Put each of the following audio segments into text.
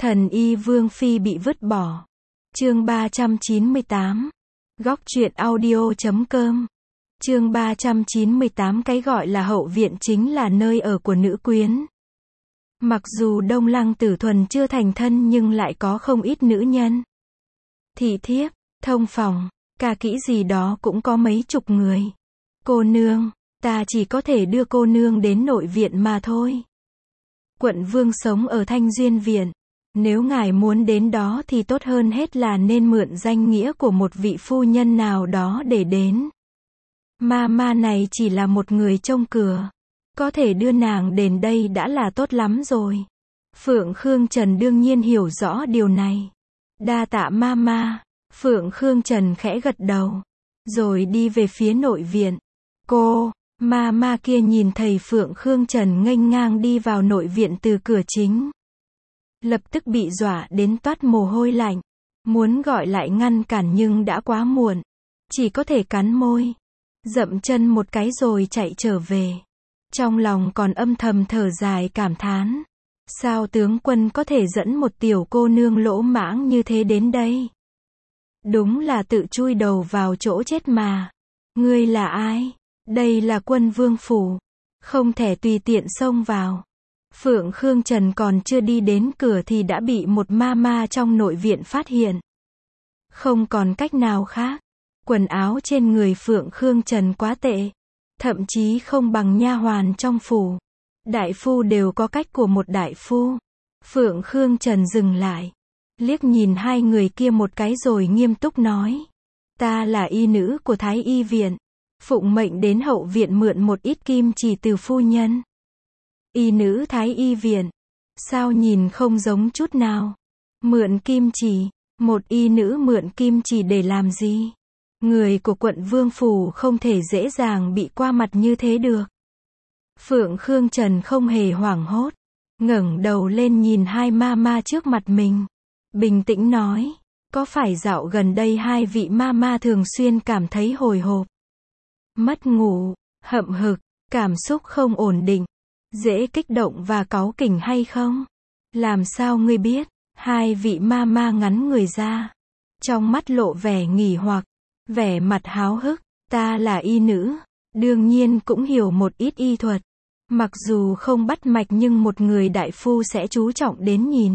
Thần y Vương Phi bị vứt bỏ. Chương 398. Góc truyện audio.com. Chương 398. Cái gọi là hậu viện chính là nơi ở của nữ quyến. Mặc dù Đông Lăng Tử Thuần chưa thành thân nhưng lại có không ít nữ nhân. Thị thiếp, thông phòng, ca kỹ gì đó cũng có mấy chục người. Cô nương, ta chỉ có thể đưa cô nương đến nội viện mà thôi. Quận Vương sống ở Thanh Duyên Viện. Nếu ngài muốn đến đó thì tốt hơn hết là nên mượn danh nghĩa của một vị phu nhân nào đó để đến. Ma này chỉ là một người trông cửa. Có thể đưa nàng đến đây đã là tốt lắm rồi. Phượng Khương Trần đương nhiên hiểu rõ điều này. Đa tạ ma. Phượng Khương Trần khẽ gật đầu. Rồi đi về phía nội viện. Cô, ma kia nhìn thầy Phượng Khương Trần nghênh ngang đi vào nội viện từ cửa chính. Lập tức bị dọa đến toát mồ hôi lạnh. Muốn gọi lại ngăn cản nhưng đã quá muộn. Chỉ có thể cắn môi. Dậm chân một cái rồi chạy trở về. Trong lòng còn âm thầm thở dài cảm thán. Sao tướng quân có thể dẫn một tiểu cô nương lỗ mãng như thế đến đây? Đúng là tự chui đầu vào chỗ chết mà. Ngươi là ai? Đây là Quân Vương phủ. Không thể tùy tiện xông vào. Phượng Khương Trần còn chưa đi đến cửa thì đã bị một ma trong nội viện phát hiện. Không còn cách nào khác. Quần áo trên người Phượng Khương Trần quá tệ. Thậm chí không bằng nha hoàn trong phủ. Đại phu đều có cách của một đại phu. Phượng Khương Trần dừng lại. Liếc nhìn hai người kia một cái rồi nghiêm túc nói. Ta là y nữ của Thái Y viện. Phụng mệnh đến hậu viện mượn một ít kim chỉ từ phu nhân. Y nữ Thái Y viện. Sao nhìn không giống chút nào? Mượn kim chỉ. Một y nữ mượn kim chỉ để làm gì? Người của quận Vương phủ không thể dễ dàng bị qua mặt như thế được. Phượng Khương Trần không hề hoảng hốt. Ngẩng đầu lên nhìn hai ma trước mặt mình. Bình tĩnh nói. Có phải dạo gần đây hai vị ma thường xuyên cảm thấy hồi hộp, mất ngủ, hậm hực, cảm xúc không ổn định, dễ kích động và cáu kỉnh hay không? Làm sao ngươi biết? Hai vị ma ngắn người ra. Trong mắt lộ vẻ nghỉ hoặc, vẻ mặt háo hức. Ta là y nữ, đương nhiên cũng hiểu một ít y thuật. Mặc dù không bắt mạch nhưng một người đại phu sẽ chú trọng đến nhìn,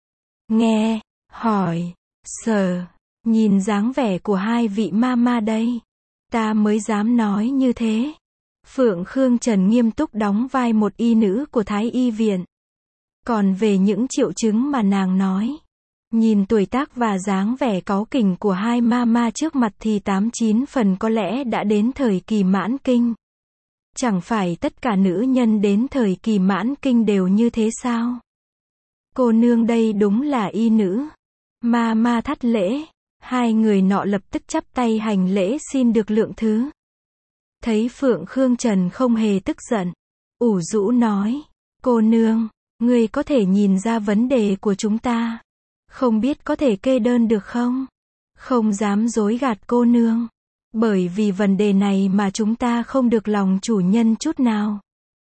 nghe, hỏi, sờ. Nhìn dáng vẻ của hai vị ma đây, ta mới dám nói như thế. Phượng Khương Trần nghiêm túc đóng vai một y nữ của Thái Y viện. Còn về những triệu chứng mà nàng nói, nhìn tuổi tác và dáng vẻ cáu kỉnh của hai ma trước mặt thì 89 phần có lẽ đã đến thời kỳ mãn kinh. Chẳng phải tất cả nữ nhân đến thời kỳ mãn kinh đều như thế sao? Cô nương đây đúng là y nữ. Ma thắt lễ. Hai người nọ lập tức chắp tay hành lễ xin được lượng thứ. Thấy Phượng Khương Trần không hề tức giận, ủ rũ nói. Cô nương, ngươi có thể nhìn ra vấn đề của chúng ta. Không biết có thể kê đơn được không? Không dám dối gạt cô nương. Bởi vì vấn đề này mà chúng ta không được lòng chủ nhân chút nào.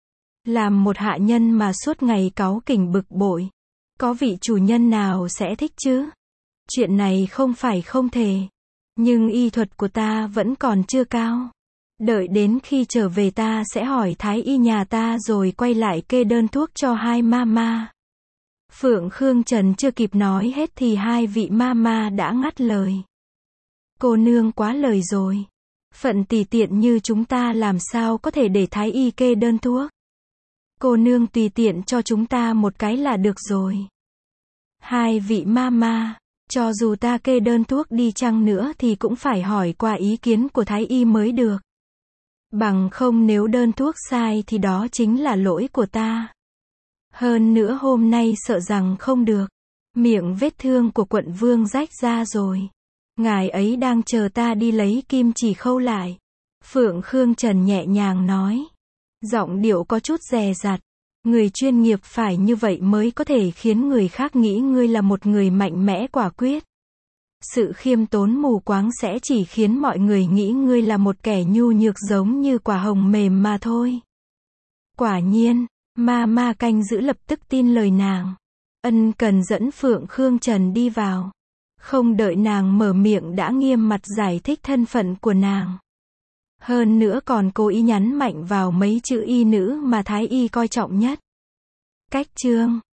Làm một hạ nhân mà suốt ngày cáu kỉnh bực bội. Có vị chủ nhân nào sẽ thích chứ? Chuyện này không phải không thể. Nhưng y thuật của ta vẫn còn chưa cao. Đợi đến khi trở về ta sẽ hỏi Thái Y nhà ta rồi quay lại kê đơn thuốc cho hai ma. Phượng Khương Trần chưa kịp nói hết thì hai vị ma đã ngắt lời. Cô nương quá lời rồi. Phận tùy tiện như chúng ta làm sao có thể để Thái Y kê đơn thuốc. Cô nương tùy tiện cho chúng ta một cái là được rồi. Hai vị ma, cho dù ta kê đơn thuốc đi chăng nữa thì cũng phải hỏi qua ý kiến của Thái Y mới được. Bằng không nếu đơn thuốc sai thì đó chính là lỗi của ta. Hơn nữa hôm nay sợ rằng không được. Miệng vết thương của quận Vương rách ra rồi. Ngài ấy đang chờ ta đi lấy kim chỉ khâu lại. Phượng Khương Trần nhẹ nhàng nói. Giọng điệu có chút dè dặt. Người chuyên nghiệp phải như vậy mới có thể khiến người khác nghĩ ngươi là một người mạnh mẽ quả quyết. Sự khiêm tốn mù quáng sẽ chỉ khiến mọi người nghĩ ngươi là một kẻ nhu nhược giống như quả hồng mềm mà thôi. Quả nhiên, ma canh giữ lập tức tin lời nàng. Ân cần dẫn Phượng Khương Trần đi vào. Không đợi nàng mở miệng đã nghiêm mặt giải thích thân phận của nàng. Hơn nữa còn cố ý nhấn mạnh vào mấy chữ y nữ mà Thái y coi trọng nhất. Cách chương